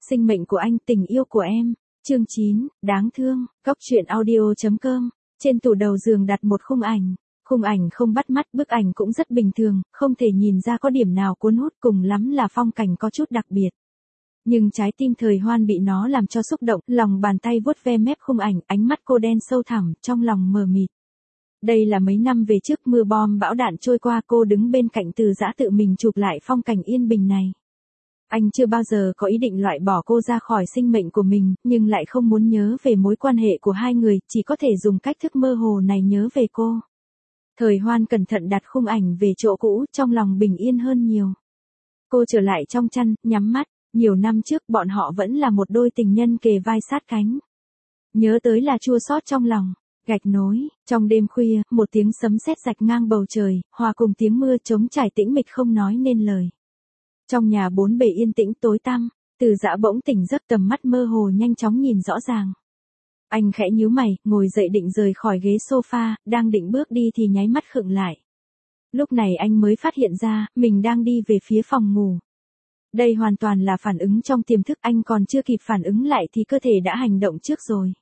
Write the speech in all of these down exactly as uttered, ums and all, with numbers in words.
Sinh mệnh của anh, tình yêu của em. Chương chín, đáng thương. Góc truyện audio.com. Trên tủ đầu giường đặt một khung ảnh. Khung ảnh không bắt mắt, bức ảnh cũng rất bình thường, không thể nhìn ra có điểm nào cuốn hút, cùng lắm là phong cảnh có chút đặc biệt. Nhưng trái tim Thời Hoan bị nó làm cho xúc động, lòng bàn tay vuốt ve mép khung ảnh, ánh mắt cô đen sâu thẳm, trong lòng mờ mịt. Đây là mấy năm về trước, mưa bom bão đạn trôi qua, cô đứng bên cạnh Từ Dã tự mình chụp lại phong cảnh yên bình này. Anh chưa bao giờ có ý định loại bỏ cô ra khỏi sinh mệnh của mình, nhưng lại không muốn nhớ về mối quan hệ của hai người, chỉ có thể dùng cách thức mơ hồ này nhớ về cô. Thời Hoan cẩn thận đặt khung ảnh về chỗ cũ, trong lòng bình yên hơn nhiều. Cô trở lại trong chăn, nhắm mắt, nhiều năm trước bọn họ vẫn là một đôi tình nhân kề vai sát cánh. Nhớ tới là chua xót trong lòng. Gạch nối, trong đêm khuya, một tiếng sấm sét rạch ngang bầu trời, hòa cùng tiếng mưa trống trải tĩnh mịch không nói nên lời. Trong nhà bốn bề yên tĩnh tối tăm, Từ Dã bỗng tỉnh giấc, tầm mắt mơ hồ nhanh chóng nhìn rõ ràng. Anh khẽ nhíu mày, ngồi dậy định rời khỏi ghế sofa, đang định bước đi thì nháy mắt khựng lại. Lúc này anh mới phát hiện ra, mình đang đi về phía phòng ngủ. Đây hoàn toàn là phản ứng trong tiềm thức, anh còn chưa kịp phản ứng lại thì cơ thể đã hành động trước rồi.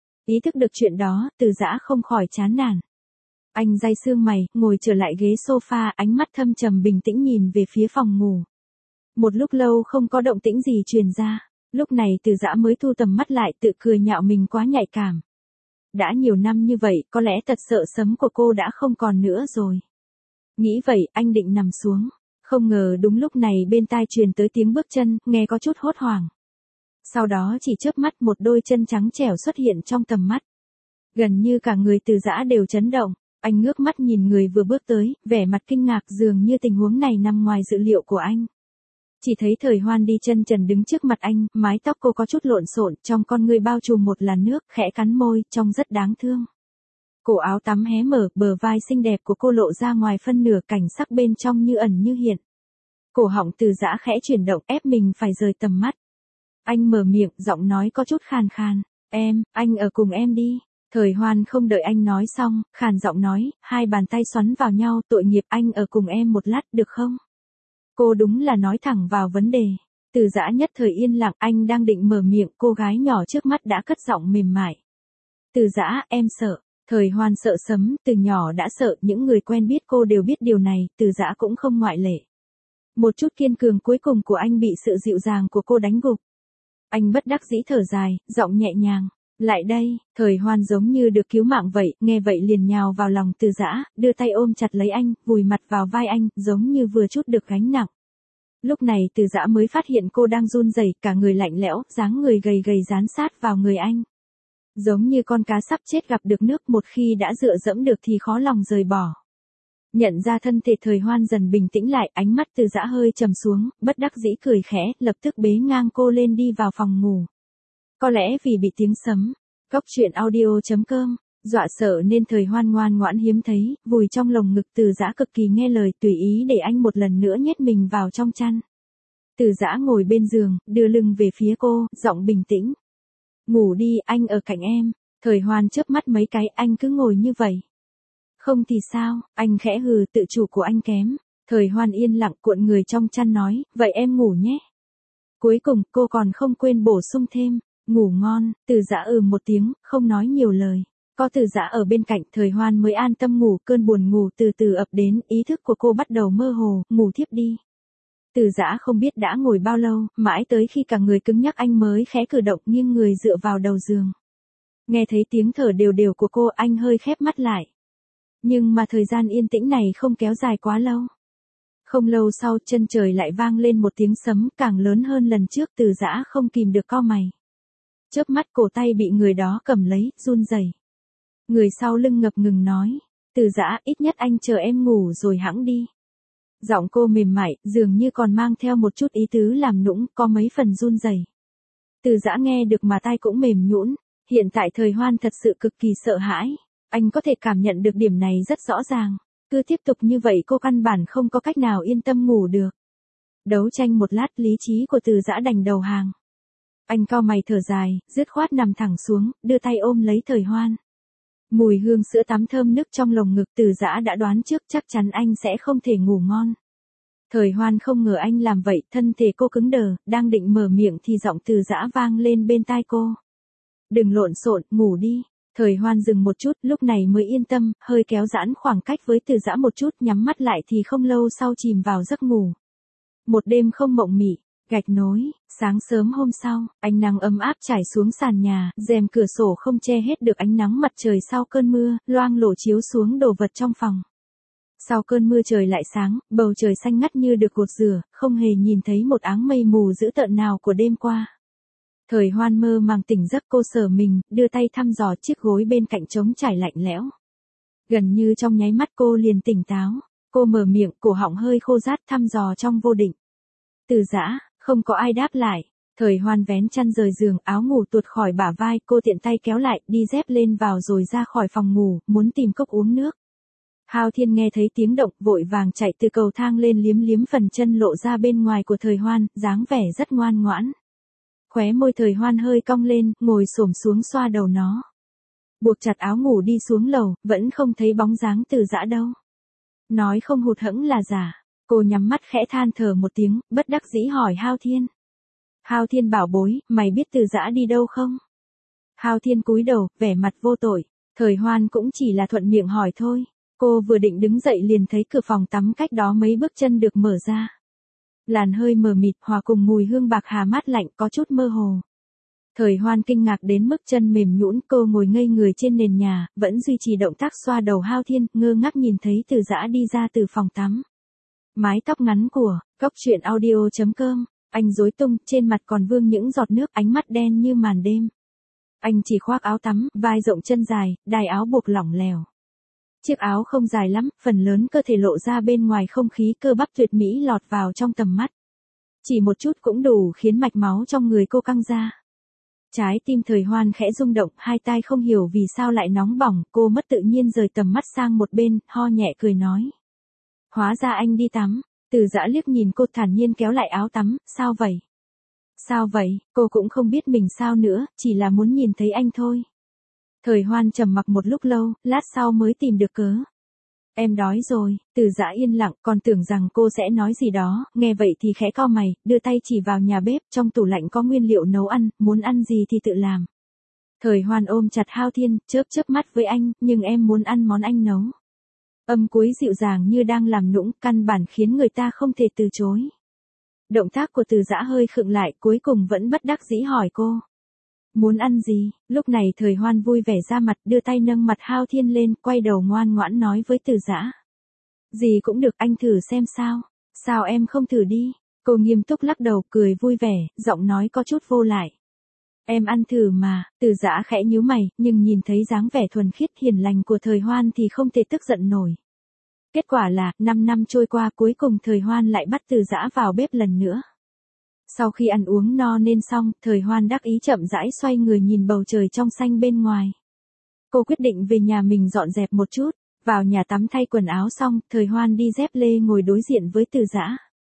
Ý thức được chuyện đó, Từ Dã không khỏi chán nản. Anh day xương mày, ngồi trở lại ghế sofa, ánh mắt thâm trầm bình tĩnh nhìn về phía phòng ngủ. Một lúc lâu không có động tĩnh gì truyền ra, lúc này Từ Dã mới thu tầm mắt lại, tự cười nhạo mình quá nhạy cảm. Đã nhiều năm như vậy, có lẽ tật sợ sấm của cô đã không còn nữa rồi. Nghĩ vậy, anh định nằm xuống. Không ngờ đúng lúc này bên tai truyền tới tiếng bước chân, nghe có chút hốt hoảng. Sau đó chỉ chớp mắt, một đôi chân trắng trẻo xuất hiện trong tầm mắt. Gần như cả người Từ Dã đều chấn động, anh ngước mắt nhìn người vừa bước tới, vẻ mặt kinh ngạc, dường như tình huống này nằm ngoài dự liệu của anh. Chỉ thấy Thời Hoan đi chân trần đứng trước mặt anh, mái tóc cô có chút lộn xộn, trong con ngươi bao trùm một làn nước, khẽ cắn môi, trông rất đáng thương. Cổ áo tắm hé mở, bờ vai xinh đẹp của cô lộ ra ngoài phân nửa, cảnh sắc bên trong như ẩn như hiện. Cổ họng Từ Dã khẽ chuyển động, ép mình phải rời tầm mắt. Anh mở miệng, giọng nói có chút khàn khàn. Em, anh ở cùng em đi. Thời Hoan không đợi anh nói xong, khàn giọng nói, hai bàn tay xoắn vào nhau, tội nghiệp, anh ở cùng em một lát được không? Cô đúng là nói thẳng vào vấn đề. Từ Dã nhất thời yên lặng, anh đang định mở miệng, cô gái nhỏ trước mắt đã cất giọng mềm mại. Từ Dã, em sợ. Thời Hoan sợ sấm, từ nhỏ đã sợ, những người quen biết cô đều biết điều này, Từ Dã cũng không ngoại lệ. Một chút kiên cường cuối cùng của anh bị sự dịu dàng của cô đánh gục. Anh bất đắc dĩ thở dài, giọng nhẹ nhàng. Lại đây, Thời Hoan giống như được cứu mạng vậy, nghe vậy liền nhào vào lòng Từ Dã, đưa tay ôm chặt lấy anh, vùi mặt vào vai anh, giống như vừa chút được gánh nặng. Lúc này Từ Dã mới phát hiện cô đang run rẩy, cả người lạnh lẽo, dáng người gầy gầy dán sát vào người anh. Giống như con cá sắp chết gặp được nước, một khi đã dựa dẫm được thì khó lòng rời bỏ. Nhận ra thân thể Thời Hoan dần bình tĩnh lại, ánh mắt Từ Dã hơi trầm xuống, bất đắc dĩ cười khẽ, lập tức bế ngang cô lên đi vào phòng ngủ. Có lẽ vì bị tiếng sấm, góc truyện audio.com, dọa sợ nên Thời Hoan ngoan ngoãn hiếm thấy, vùi trong lồng ngực Từ Dã cực kỳ nghe lời, tùy ý để anh một lần nữa nhét mình vào trong chăn. Từ Dã ngồi bên giường, đưa lưng về phía cô, giọng bình tĩnh. Ngủ đi, anh ở cạnh em. Thời Hoan chớp mắt mấy cái, anh cứ ngồi như vậy. Không thì sao, anh khẽ hừ, tự chủ của anh kém. Thời Hoan yên lặng, cuộn người trong chăn nói, vậy em ngủ nhé. Cuối cùng, cô còn không quên bổ sung thêm, ngủ ngon. Từ Dã ừ một tiếng, không nói nhiều lời. Có Từ Dã ở bên cạnh, Thời Hoan mới an tâm ngủ, cơn buồn ngủ từ từ ập đến, ý thức của cô bắt đầu mơ hồ, ngủ thiếp đi. Từ Dã không biết đã ngồi bao lâu, mãi tới khi cả người cứng nhắc anh mới khẽ cử động, nghiêng người dựa vào đầu giường. Nghe thấy tiếng thở đều đều của cô, anh hơi khép mắt lại. Nhưng mà thời gian yên tĩnh này không kéo dài quá lâu. Không lâu sau, chân trời lại vang lên một tiếng sấm càng lớn hơn lần trước, Từ Dã không kìm được cau mày. Chớp mắt, cổ tay bị người đó cầm lấy, run rẩy. Người sau lưng ngập ngừng nói, Từ Dã, ít nhất anh chờ em ngủ rồi hẵng đi. Giọng cô mềm mại, dường như còn mang theo một chút ý tứ làm nũng, có mấy phần run rẩy. Từ Dã nghe được mà tai cũng mềm nhũn. Hiện tại Thời Hoan thật sự cực kỳ sợ hãi. Anh có thể cảm nhận được điểm này rất rõ ràng. Cứ tiếp tục như vậy cô căn bản không có cách nào yên tâm ngủ được. Đấu tranh một lát, lý trí của Từ Dã đành đầu hàng. Anh cau mày thở dài, dứt khoát nằm thẳng xuống, đưa tay ôm lấy Thời Hoan. Mùi hương sữa tắm thơm nức trong lồng ngực, Từ Dã đã đoán trước chắc chắn anh sẽ không thể ngủ ngon. Thời Hoan không ngờ anh làm vậy, thân thể cô cứng đờ, đang định mở miệng thì giọng Từ Dã vang lên bên tai cô. Đừng lộn xộn, ngủ đi. Thời Hoan dừng một chút, lúc này mới yên tâm, hơi kéo giãn khoảng cách với Từ Dã một chút, nhắm mắt lại thì không lâu sau chìm vào giấc ngủ. Một đêm không mộng mị, gạch nối, sáng sớm hôm sau, ánh nắng ấm áp trải xuống sàn nhà, rèm cửa sổ không che hết được ánh nắng mặt trời sau cơn mưa, loang lổ chiếu xuống đồ vật trong phòng. Sau cơn mưa trời lại sáng, bầu trời xanh ngắt như được gột rửa, không hề nhìn thấy một áng mây mù dữ tợn nào của đêm qua. Thời Hoan mơ màng tỉnh giấc, cô sờ mình, đưa tay thăm dò chiếc gối bên cạnh trống trải lạnh lẽo. Gần như trong nháy mắt cô liền tỉnh táo, cô mở miệng, cổ họng hơi khô rát thăm dò trong vô định. Từ Dã, không có ai đáp lại. Thời Hoan vén chăn rời giường, áo ngủ tuột khỏi bả vai, cô tiện tay kéo lại, đi dép lên vào rồi ra khỏi phòng ngủ, muốn tìm cốc uống nước. Hao Thiên nghe thấy tiếng động, vội vàng chạy từ cầu thang lên, liếm liếm phần chân lộ ra bên ngoài của Thời Hoan, dáng vẻ rất ngoan ngoãn. Khóe môi Thời Hoan hơi cong lên, ngồi xổm xuống xoa đầu nó. Buộc chặt áo ngủ đi xuống lầu, vẫn không thấy bóng dáng Từ Dã đâu. Nói không hụt hẫng là giả. Cô nhắm mắt khẽ than thở một tiếng, bất đắc dĩ hỏi Hao Thiên. Hao Thiên bảo bối, mày biết Từ Dã đi đâu không? Hao Thiên cúi đầu, vẻ mặt vô tội. Thời Hoan cũng chỉ là thuận miệng hỏi thôi. Cô vừa định đứng dậy liền thấy cửa phòng tắm cách đó mấy bước chân được mở ra. Làn hơi mờ mịt hòa cùng mùi hương bạc hà mát lạnh có chút mơ hồ. Thời Hoan kinh ngạc đến mức chân mềm nhũn, cô ngồi ngây người trên nền nhà, vẫn duy trì động tác xoa đầu Hao Thiên, ngơ ngác nhìn thấy Từ Dã đi ra từ phòng tắm. Mái tóc ngắn của, góc truyện audio chấm com, anh rối tung, trên mặt còn vương những giọt nước, ánh mắt đen như màn đêm. Anh chỉ khoác áo tắm, vai rộng chân dài, đai áo buộc lỏng lẻo. Chiếc áo không dài lắm, phần lớn cơ thể lộ ra bên ngoài, không khí cơ bắp tuyệt mỹ lọt vào trong tầm mắt. Chỉ một chút cũng đủ khiến mạch máu trong người cô căng ra. Trái tim Thời Hoan khẽ rung động, hai tai không hiểu vì sao lại nóng bỏng, cô mất tự nhiên rời tầm mắt sang một bên, ho nhẹ cười nói. Hóa ra anh đi tắm. Từ Dã liếc nhìn cô thản nhiên kéo lại áo tắm, sao vậy? Sao vậy? Cô cũng không biết mình sao nữa, chỉ là muốn nhìn thấy anh thôi. Thời Hoan trầm mặc một lúc lâu, lát sau mới tìm được cớ. Em đói rồi. Từ Dã yên lặng, còn tưởng rằng cô sẽ nói gì đó, nghe vậy thì khẽ cau mày, đưa tay chỉ vào nhà bếp, trong tủ lạnh có nguyên liệu nấu ăn, muốn ăn gì thì tự làm. Thời Hoan ôm chặt Hao Thiên, chớp chớp mắt với anh, nhưng em muốn ăn món anh nấu. Âm cuối dịu dàng như đang làm nũng, căn bản khiến người ta không thể từ chối. Động tác của Từ Dã hơi khựng lại, cuối cùng vẫn bất đắc dĩ hỏi cô. Muốn ăn gì? Lúc này Thời Hoan vui vẻ ra mặt, đưa tay nâng mặt Hao Thiên lên, quay đầu ngoan ngoãn nói với Từ Dã. Gì cũng được, anh thử xem sao. Sao em không thử đi? Cô nghiêm túc lắc đầu, cười vui vẻ, giọng nói có chút vô lại. Em ăn thử mà. Từ Dã khẽ nhíu mày, nhưng nhìn thấy dáng vẻ thuần khiết hiền lành của Thời Hoan thì không thể tức giận nổi. Kết quả là, năm năm trôi qua, cuối cùng Thời Hoan lại bắt Từ Dã vào bếp lần nữa. Sau khi ăn uống no nên xong, Thời Hoan đắc ý chậm rãi xoay người nhìn bầu trời trong xanh bên ngoài. Cô quyết định về nhà mình dọn dẹp một chút. Vào nhà tắm thay quần áo xong, Thời Hoan đi dép lê ngồi đối diện với Từ Dã.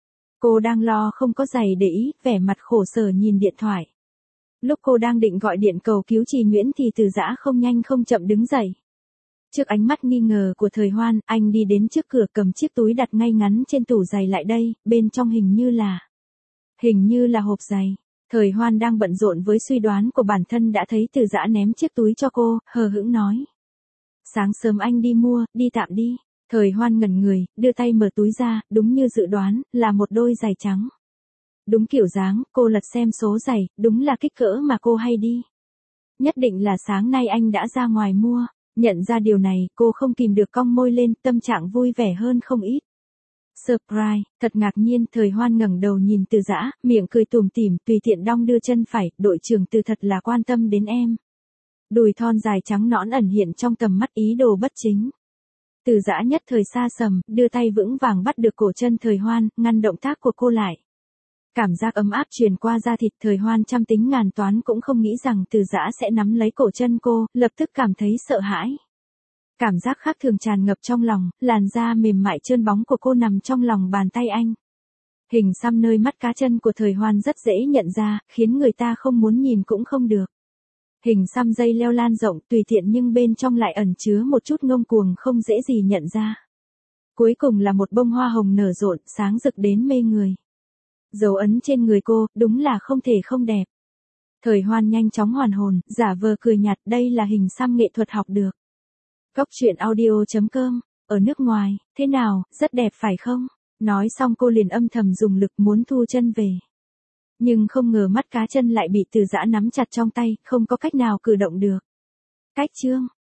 Cô đang lo không có giày để ý, vẻ mặt khổ sở nhìn điện thoại. Lúc cô đang định gọi điện cầu cứu Trì Nguyễn thì Từ Dã không nhanh không chậm đứng dậy. Trước ánh mắt nghi ngờ của Thời Hoan, anh đi đến trước cửa cầm chiếc túi đặt ngay ngắn trên tủ giày lại đây, bên trong hình như là... Hình như là hộp giày. Thời Hoan đang bận rộn với suy đoán của bản thân đã thấy Từ Dã ném chiếc túi cho cô, hờ hững nói. Sáng sớm anh đi mua, đi tạm đi. Thời Hoan ngẩn người, đưa tay mở túi ra, đúng như dự đoán, là một đôi giày trắng. Đúng kiểu dáng, cô lật xem số giày, đúng là kích cỡ mà cô hay đi. Nhất định là sáng nay anh đã ra ngoài mua. Nhận ra điều này, cô không kìm được cong môi lên, tâm trạng vui vẻ hơn không ít. Surprise, thật ngạc nhiên, Thời Hoan ngẩng đầu nhìn Từ Dã, miệng cười tủm tỉm, tùy tiện đong đưa chân phải, đội trưởng Từ thật là quan tâm đến em. Đùi thon dài trắng nõn ẩn hiện trong tầm mắt ý đồ bất chính. Từ Dã nhất thời xa sầm, đưa tay vững vàng bắt được cổ chân Thời Hoan, ngăn động tác của cô lại. Cảm giác ấm áp truyền qua da thịt, Thời Hoan trăm tính ngàn toán cũng không nghĩ rằng Từ Dã sẽ nắm lấy cổ chân cô, lập tức cảm thấy sợ hãi. Cảm giác khác thường tràn ngập trong lòng, làn da mềm mại trơn bóng của cô nằm trong lòng bàn tay anh. Hình xăm nơi mắt cá chân của Thời Hoan rất dễ nhận ra, khiến người ta không muốn nhìn cũng không được. Hình xăm dây leo lan rộng tùy tiện nhưng bên trong lại ẩn chứa một chút ngông cuồng không dễ gì nhận ra. Cuối cùng là một bông hoa hồng nở rộn, sáng rực đến mê người. Dấu ấn trên người cô, đúng là không thể không đẹp. Thời Hoan nhanh chóng hoàn hồn, giả vờ cười nhạt, đây là hình xăm nghệ thuật học được. Cốc truyện audio chấm com, ở nước ngoài, thế nào, rất đẹp phải không? Nói xong cô liền âm thầm dùng lực muốn thu chân về. Nhưng không ngờ mắt cá chân lại bị Từ Dã nắm chặt trong tay, không có cách nào cử động được. Cách chương